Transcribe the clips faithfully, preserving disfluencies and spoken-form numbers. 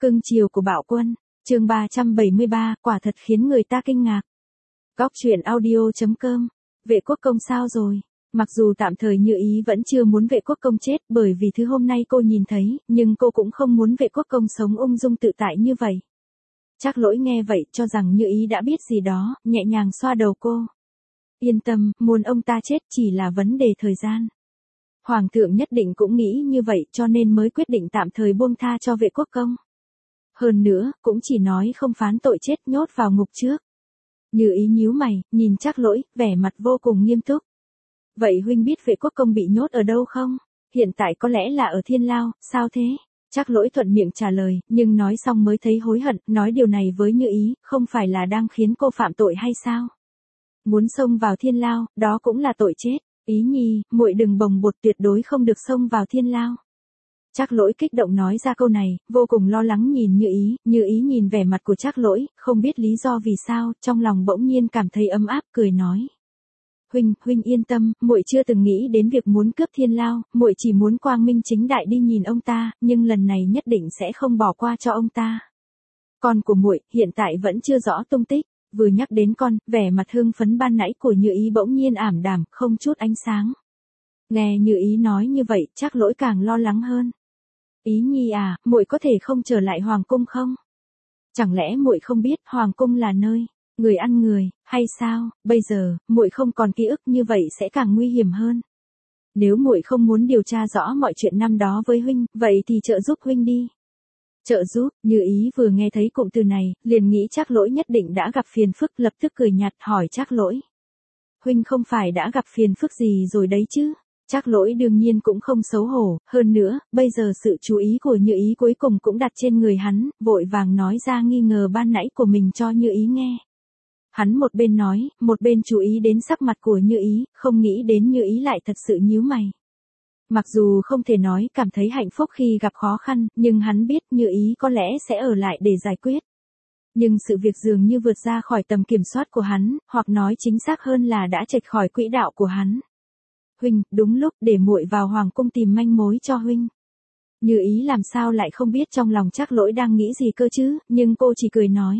Cưng chiều của Bạo Quân, chương ba trăm bảy mươi ba, quả thật khiến người ta kinh ngạc. Góc truyện audio chấm com, Vệ Quốc Công sao rồi? Mặc dù tạm thời Như Ý vẫn chưa muốn Vệ Quốc Công chết bởi vì thứ hôm nay cô nhìn thấy, nhưng cô cũng không muốn Vệ Quốc Công sống ung dung tự tại như vậy. Trác Lỗi nghe vậy cho rằng Như Ý đã biết gì đó, nhẹ nhàng xoa đầu cô. Yên tâm, muốn ông ta chết chỉ là vấn đề thời gian. Hoàng thượng nhất định cũng nghĩ như vậy cho nên mới quyết định tạm thời buông tha cho Vệ Quốc Công. Hơn nữa, cũng chỉ nói không phán tội chết nhốt vào ngục trước. Như Ý nhíu mày, nhìn Trác Lỗi, vẻ mặt vô cùng nghiêm túc. Vậy huynh biết Vệ Quốc Công bị nhốt ở đâu không? Hiện tại có lẽ là ở Thiên Lao, sao thế? Trác Lỗi thuận miệng trả lời, nhưng nói xong mới thấy hối hận, nói điều này với Như Ý, không phải là đang khiến cô phạm tội hay sao? Muốn xông vào Thiên Lao, đó cũng là tội chết. Ý nhi, muội đừng bồng bột, tuyệt đối không được xông vào Thiên Lao. Trác Lỗi kích động nói ra câu này, vô cùng lo lắng nhìn Như Ý, Như Ý nhìn vẻ mặt của Trác Lỗi, không biết lý do vì sao, trong lòng bỗng nhiên cảm thấy ấm áp, cười nói. Huynh, huynh yên tâm, muội chưa từng nghĩ đến việc muốn cướp Thiên Lao, muội chỉ muốn quang minh chính đại đi nhìn ông ta, nhưng lần này nhất định sẽ không bỏ qua cho ông ta. Con của muội hiện tại vẫn chưa rõ tung tích. Vừa nhắc đến con, vẻ mặt hưng phấn ban nãy của Như Ý bỗng nhiên ảm đạm, không chút ánh sáng. Nghe Như Ý nói như vậy, Trác Lỗi càng lo lắng hơn. Ý nhi à, muội có thể không trở lại hoàng cung không? Chẳng lẽ muội không biết hoàng cung là nơi người ăn người, hay sao? Bây giờ, muội không còn ký ức như vậy sẽ càng nguy hiểm hơn. Nếu muội không muốn điều tra rõ mọi chuyện năm đó với huynh, vậy thì trợ giúp huynh đi. Trợ giúp, Như Ý vừa nghe thấy cụm từ này, liền nghĩ Trác Lỗi nhất định đã gặp phiền phức, lập tức cười nhạt hỏi Trác Lỗi. Huynh không phải đã gặp phiền phức gì rồi đấy chứ? Trác Lỗi đương nhiên cũng không xấu hổ, hơn nữa, bây giờ sự chú ý của Như Ý cuối cùng cũng đặt trên người hắn, vội vàng nói ra nghi ngờ ban nãy của mình cho Như Ý nghe. Hắn một bên nói, một bên chú ý đến sắc mặt của Như Ý, không nghĩ đến Như Ý lại thật sự nhíu mày. Mặc dù không thể nói cảm thấy hạnh phúc khi gặp khó khăn, nhưng hắn biết Như Ý có lẽ sẽ ở lại để giải quyết. Nhưng sự việc dường như vượt ra khỏi tầm kiểm soát của hắn, hoặc nói chính xác hơn là đã chệch khỏi quỹ đạo của hắn. Huynh, đúng lúc để muội vào hoàng cung tìm manh mối cho huynh. Như Ý làm sao lại không biết trong lòng Trác Lỗi đang nghĩ gì cơ chứ, nhưng cô chỉ cười nói.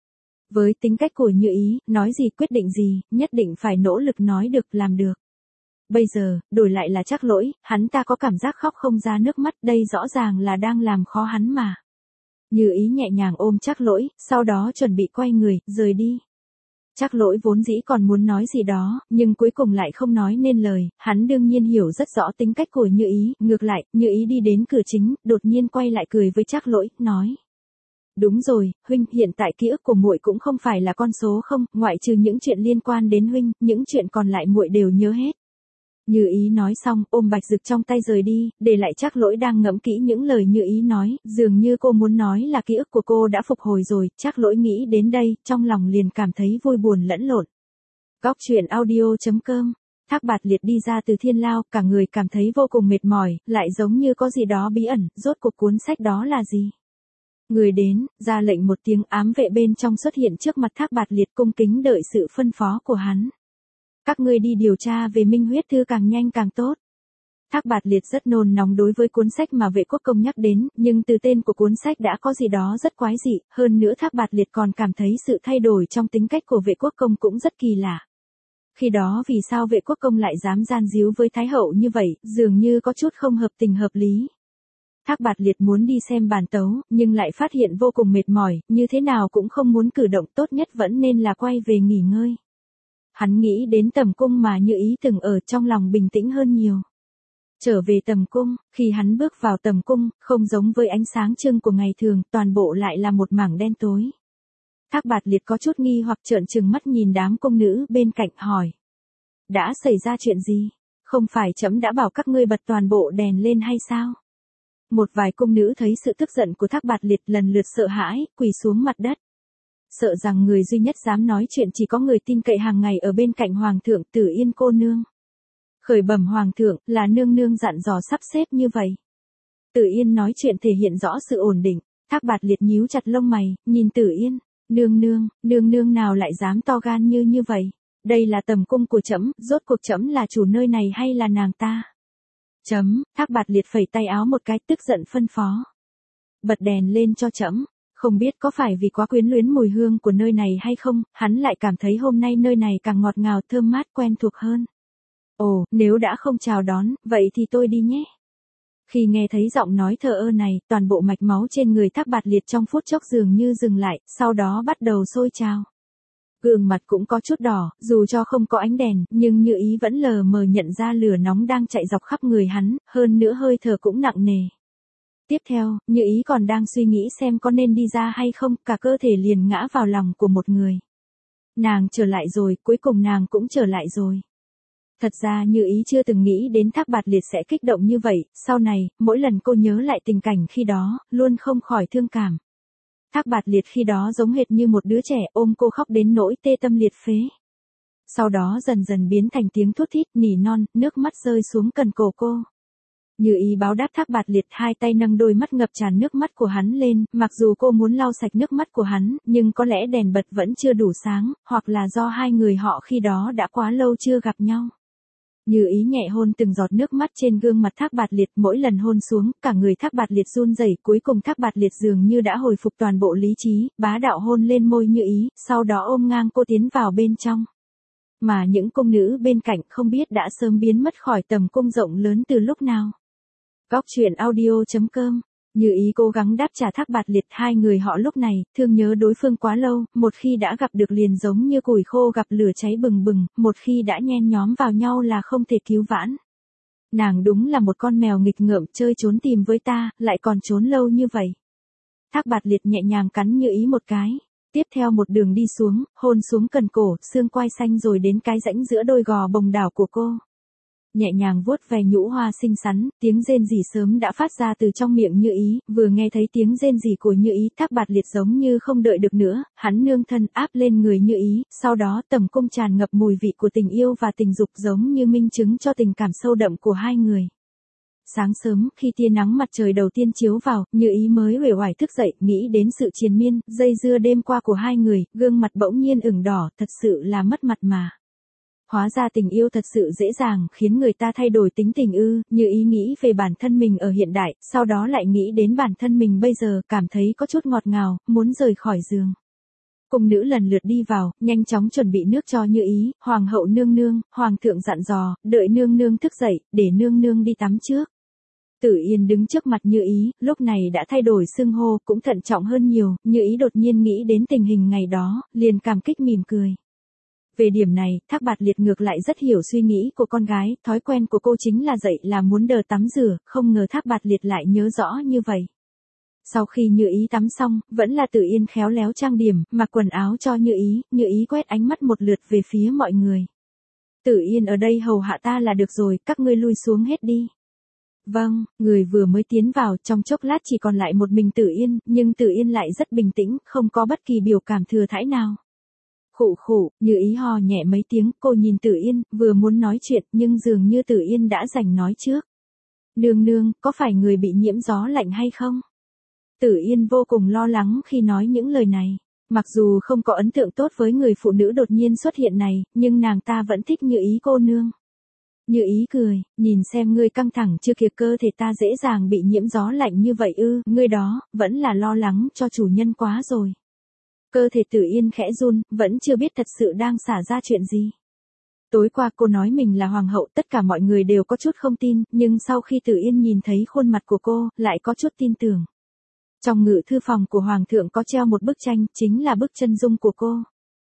Với tính cách của Như Ý, nói gì quyết định gì, nhất định phải nỗ lực nói được làm được. Bây giờ, đổi lại là Trác Lỗi, hắn ta có cảm giác khóc không ra nước mắt, đây rõ ràng là đang làm khó hắn mà. Như Ý nhẹ nhàng ôm Trác Lỗi, sau đó chuẩn bị quay người, rời đi. Trác Lỗi vốn dĩ còn muốn nói gì đó, nhưng cuối cùng lại không nói nên lời, hắn đương nhiên hiểu rất rõ tính cách của Như Ý, ngược lại, Như Ý đi đến cửa chính, đột nhiên quay lại cười với Trác Lỗi, nói. Đúng rồi, huynh, hiện tại ký ức của muội cũng không phải là con số không, ngoại trừ những chuyện liên quan đến huynh, những chuyện còn lại muội đều nhớ hết. Như Ý nói xong, ôm Bạch Dực trong tay rời đi, để lại Trác Lỗi đang ngẫm kỹ những lời Như Ý nói, dường như cô muốn nói là ký ức của cô đã phục hồi rồi, Trác Lỗi nghĩ đến đây, trong lòng liền cảm thấy vui buồn lẫn lộn. Góc truyện audio chấm com, Thác Bạt Liệt đi ra từ Thiên Lao, cả người cảm thấy vô cùng mệt mỏi, lại giống như có gì đó bí ẩn, rốt cuộc cuốn sách đó là gì? Người đến, ra lệnh một tiếng, ám vệ bên trong xuất hiện trước mặt Thác Bạt Liệt, cung kính đợi sự phân phó của hắn. Các ngươi đi điều tra về Minh Huyết Thư càng nhanh càng tốt. Thác Bạt Liệt rất nôn nóng đối với cuốn sách mà Vệ Quốc Công nhắc đến, nhưng từ tên của cuốn sách đã có gì đó rất quái dị, hơn nữa Thác Bạt Liệt còn cảm thấy sự thay đổi trong tính cách của Vệ Quốc Công cũng rất kỳ lạ. Khi đó vì sao Vệ Quốc Công lại dám gian díu với Thái Hậu như vậy, dường như có chút không hợp tình hợp lý. Thác Bạt Liệt muốn đi xem bản tấu, nhưng lại phát hiện vô cùng mệt mỏi, như thế nào cũng không muốn cử động, tốt nhất vẫn nên là quay về nghỉ ngơi. Hắn nghĩ đến Tầm Cung mà Như Ý từng ở, trong lòng bình tĩnh hơn nhiều. Trở về Tầm Cung, khi hắn bước vào Tầm Cung, không giống với ánh sáng trưng của ngày thường, toàn bộ lại là một mảng đen tối. Thác Bạt Liệt có chút nghi hoặc trợn trừng mắt nhìn đám cung nữ bên cạnh hỏi. Đã xảy ra chuyện gì? Không phải trẫm đã bảo các ngươi bật toàn bộ đèn lên hay sao? Một vài cung nữ thấy sự tức giận của Thác Bạt Liệt lần lượt sợ hãi, quỳ xuống mặt đất. Sợ rằng người duy nhất dám nói chuyện chỉ có người tin cậy hàng ngày ở bên cạnh Hoàng thượng, Tử Yên cô nương. Khởi bẩm Hoàng thượng, là nương nương dặn dò sắp xếp như vậy. Tử Yên nói chuyện thể hiện rõ sự ổn định. Thác Bạt Liệt nhíu chặt lông mày, nhìn Tử Yên. Nương nương, nương nương nào lại dám to gan như như vậy? Đây là Tầm Cung của trẫm, rốt cuộc trẫm là chủ nơi này hay là nàng ta? Chấm, Thác Bạt Liệt phẩy tay áo một cái, tức giận phân phó. bật đèn lên cho trẫm. Không biết có phải vì quá quyến luyến mùi hương của nơi này hay không, hắn lại cảm thấy hôm nay nơi này càng ngọt ngào thơm mát quen thuộc hơn. Ồ, nếu đã không chào đón, vậy thì tôi đi nhé. Khi nghe thấy giọng nói thờ ơ này, toàn bộ mạch máu trên người Thác Bạt Liệt trong phút chốc dường như dừng lại, sau đó bắt đầu sôi trào. Gương mặt cũng có chút đỏ, dù cho không có ánh đèn, nhưng Như Ý vẫn lờ mờ nhận ra lửa nóng đang chạy dọc khắp người hắn, hơn nữa hơi thở cũng nặng nề. Tiếp theo, Như Ý còn đang suy nghĩ xem có nên đi ra hay không, cả cơ thể liền ngã vào lòng của một người. Nàng trở lại rồi, cuối cùng nàng cũng trở lại rồi. Thật ra Như Ý chưa từng nghĩ đến Thác Bạt Liệt sẽ kích động như vậy, sau này, mỗi lần cô nhớ lại tình cảnh khi đó, luôn không khỏi thương cảm. Thác Bạt Liệt khi đó giống hệt như một đứa trẻ ôm cô khóc đến nỗi tê tâm liệt phế. Sau đó dần dần biến thành tiếng thút thít, nỉ non, nước mắt rơi xuống cần cổ cô. Như Ý báo đáp Thác Bạt Liệt, hai tay nâng đôi mắt ngập tràn nước mắt của hắn lên, mặc dù cô muốn lau sạch nước mắt của hắn, nhưng có lẽ đèn bật vẫn chưa đủ sáng, hoặc là do hai người họ khi đó đã quá lâu chưa gặp nhau. Như Ý nhẹ hôn từng giọt nước mắt trên gương mặt Thác Bạt Liệt, mỗi lần hôn xuống, cả người Thác Bạt Liệt run rẩy, cuối cùng Thác Bạt Liệt dường như đã hồi phục toàn bộ lý trí, bá đạo hôn lên môi Như Ý, sau đó ôm ngang cô tiến vào bên trong. Mà những cung nữ bên cạnh không biết đã sớm biến mất khỏi tầm cung rộng lớn từ lúc nào. Góc truyện audio chấm com. Như Ý cố gắng đáp trả Thác Bạt Liệt, hai người họ lúc này, thương nhớ đối phương quá lâu, một khi đã gặp được liền giống như củi khô gặp lửa cháy bừng bừng, một khi đã nhen nhóm vào nhau là không thể cứu vãn. Nàng đúng là một con mèo nghịch ngợm, chơi trốn tìm với ta, lại còn trốn lâu như vậy. Thác Bạt Liệt nhẹ nhàng cắn Như Ý một cái. Tiếp theo một đường đi xuống, hôn xuống cần cổ, xương quai xanh rồi đến cái rãnh giữa đôi gò bồng đảo của cô. Nhẹ nhàng vuốt ve nhũ hoa xinh xắn, tiếng rên rỉ sớm đã phát ra từ trong miệng Như Ý, vừa nghe thấy tiếng rên rỉ của Như Ý, Thác Bạt Liệt giống như không đợi được nữa, hắn nương thân áp lên người Như Ý, sau đó tầm cung tràn ngập mùi vị của tình yêu và tình dục giống như minh chứng cho tình cảm sâu đậm của hai người. Sáng sớm, khi tia nắng mặt trời đầu tiên chiếu vào, Như Ý mới uể oải thức dậy, nghĩ đến sự triền miên, dây dưa đêm qua của hai người, gương mặt bỗng nhiên ửng đỏ, thật sự là mất mặt mà. Hóa ra tình yêu thật sự dễ dàng khiến người ta thay đổi tính tình ư. Như Ý nghĩ về bản thân mình ở hiện đại, sau đó lại nghĩ đến bản thân mình bây giờ, cảm thấy có chút ngọt ngào, muốn rời khỏi giường. Cung nữ lần lượt đi vào, nhanh chóng chuẩn bị nước cho Như Ý, hoàng hậu nương nương, hoàng thượng dặn dò, đợi nương nương thức dậy, để nương nương đi tắm trước. Tử Yên đứng trước mặt Như Ý, lúc này đã thay đổi xưng hô, cũng thận trọng hơn nhiều, Như Ý đột nhiên nghĩ đến tình hình ngày đó, liền cảm kích mỉm cười. Về điểm này, Thác Bạt Liệt ngược lại rất hiểu suy nghĩ của con gái, thói quen của cô chính là dậy là muốn đờ tắm rửa, không ngờ Thác Bạt Liệt lại nhớ rõ như vậy. Sau khi Như Ý tắm xong, vẫn là Tử Yên khéo léo trang điểm, mặc quần áo cho Như Ý, Như Ý quét ánh mắt một lượt về phía mọi người. Tử Yên ở đây hầu hạ ta là được rồi, các ngươi lui xuống hết đi. Vâng, người vừa mới tiến vào, trong chốc lát chỉ còn lại một mình Tử Yên, nhưng Tử Yên lại rất bình tĩnh, không có bất kỳ biểu cảm thừa thãi nào. Khụ khụ, Như Ý ho nhẹ mấy tiếng, cô nhìn Tử Yên, vừa muốn nói chuyện, nhưng dường như Tử Yên đã giành nói trước. Nương nương, có phải người bị nhiễm gió lạnh hay không? Tử Yên vô cùng lo lắng khi nói những lời này. Mặc dù không có ấn tượng tốt với người phụ nữ đột nhiên xuất hiện này, nhưng nàng ta vẫn thích Như Ý cô nương. Như Ý cười, nhìn xem ngươi căng thẳng chưa kìa, cơ thể ta dễ dàng bị nhiễm gió lạnh như vậy ư, ngươi đó, vẫn là lo lắng cho chủ nhân quá rồi. Cơ thể Tử Yên khẽ run, vẫn chưa biết thật sự đang xả ra chuyện gì. Tối qua cô nói mình là hoàng hậu, tất cả mọi người đều có chút không tin, nhưng sau khi Tử Yên nhìn thấy khuôn mặt của cô, lại có chút tin tưởng. Trong ngự thư phòng của hoàng thượng có treo một bức tranh, chính là bức chân dung của cô.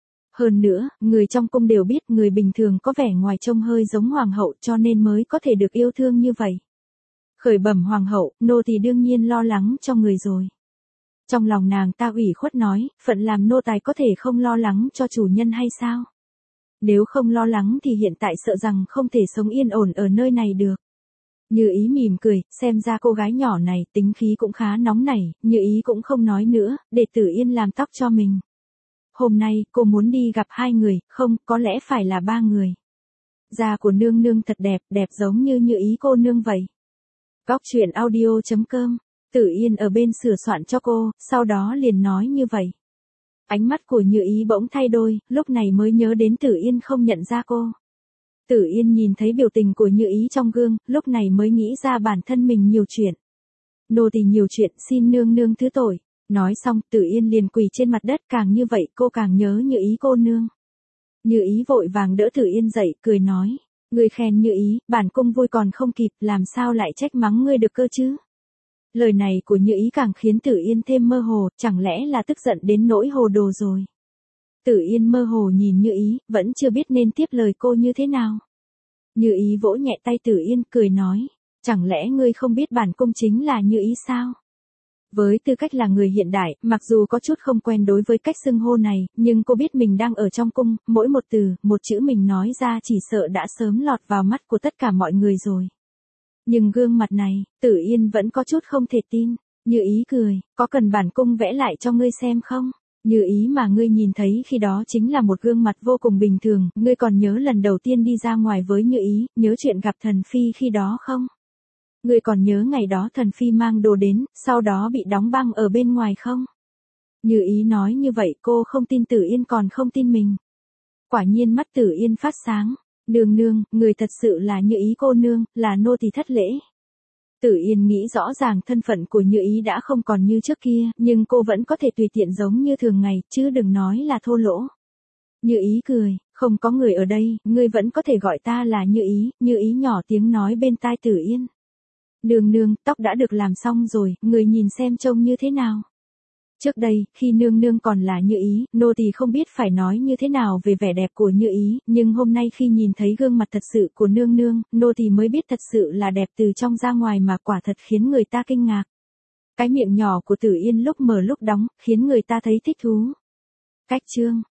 Hơn nữa, người trong cung đều biết người bình thường có vẻ ngoài trông hơi giống hoàng hậu cho nên mới có thể được yêu thương như vậy. Khởi bẩm hoàng hậu, nô tỳ đương nhiên lo lắng cho người rồi. Trong lòng nàng ta ủy khuất nói, phận làm nô tài có thể không lo lắng cho chủ nhân hay sao? Nếu không lo lắng thì hiện tại sợ rằng không thể sống yên ổn ở nơi này được. Như Ý mỉm cười, xem ra cô gái nhỏ này tính khí cũng khá nóng nảy, Như Ý cũng không nói nữa, để Tử Yên làm tóc cho mình. Hôm nay, cô muốn đi gặp hai người, không, có lẽ phải là ba người. Da của nương nương thật đẹp, đẹp giống như Như Ý cô nương vậy. Góc truyện audio chấm com. Tử Yên ở bên sửa soạn cho cô, sau đó liền nói như vậy. Ánh mắt của Như Ý bỗng thay đổi, lúc này mới nhớ đến Tử Yên không nhận ra cô. Tử Yên nhìn thấy biểu tình của Như Ý trong gương, lúc này mới nghĩ ra bản thân mình nhiều chuyện. Nô tỳ nhiều chuyện, xin nương nương thứ tội. Nói xong, Tử Yên liền quỳ trên mặt đất, càng như vậy cô càng nhớ Như Ý cô nương. Như Ý vội vàng đỡ Tử Yên dậy, cười nói, ngươi khen Như Ý, bản cung vui còn không kịp, làm sao lại trách mắng ngươi được cơ chứ? Lời này của Như Ý càng khiến Tử Yên thêm mơ hồ, chẳng lẽ là tức giận đến nỗi hồ đồ rồi. Tử Yên mơ hồ nhìn Như Ý, vẫn chưa biết nên tiếp lời cô như thế nào. Như Ý vỗ nhẹ tay Tử Yên, cười nói, chẳng lẽ ngươi không biết bản cung chính là Như Ý sao? Với tư cách là người hiện đại, mặc dù có chút không quen đối với cách xưng hô này, nhưng cô biết mình đang ở trong cung, mỗi một từ, một chữ mình nói ra chỉ sợ đã sớm lọt vào mắt của tất cả mọi người rồi. Nhưng gương mặt này, Tử Yên vẫn có chút không thể tin. Như Ý cười, có cần bản cung vẽ lại cho ngươi xem không? Như Ý mà ngươi nhìn thấy khi đó chính là một gương mặt vô cùng bình thường, ngươi còn nhớ lần đầu tiên đi ra ngoài với Như Ý, nhớ chuyện gặp Thần Phi khi đó không? Ngươi còn nhớ ngày đó Thần Phi mang đồ đến, sau đó bị đóng băng ở bên ngoài không? Như Ý nói như vậy cô không tin Tử Yên còn không tin mình. Quả nhiên mắt Tử Yên phát sáng. Nương nương, người thật sự là Như Ý cô nương, là nô tỳ thất lễ. Tử Yên nghĩ rõ ràng thân phận của Như Ý đã không còn như trước kia, nhưng cô vẫn có thể tùy tiện giống như thường ngày, chứ đừng nói là thô lỗ. Như Ý cười, không có người ở đây, ngươi vẫn có thể gọi ta là Như Ý. Như Ý nhỏ tiếng nói bên tai Tử Yên. Nương nương, tóc đã được làm xong rồi, người nhìn xem trông như thế nào. Trước đây, khi nương nương còn là Như Ý, nô tỳ không biết phải nói như thế nào về vẻ đẹp của Như Ý, nhưng hôm nay khi nhìn thấy gương mặt thật sự của nương nương, nô tỳ mới biết thật sự là đẹp từ trong ra ngoài mà quả thật khiến người ta kinh ngạc. Cái miệng nhỏ của Tử Yên lúc mở lúc đóng, khiến người ta thấy thích thú. Cách chương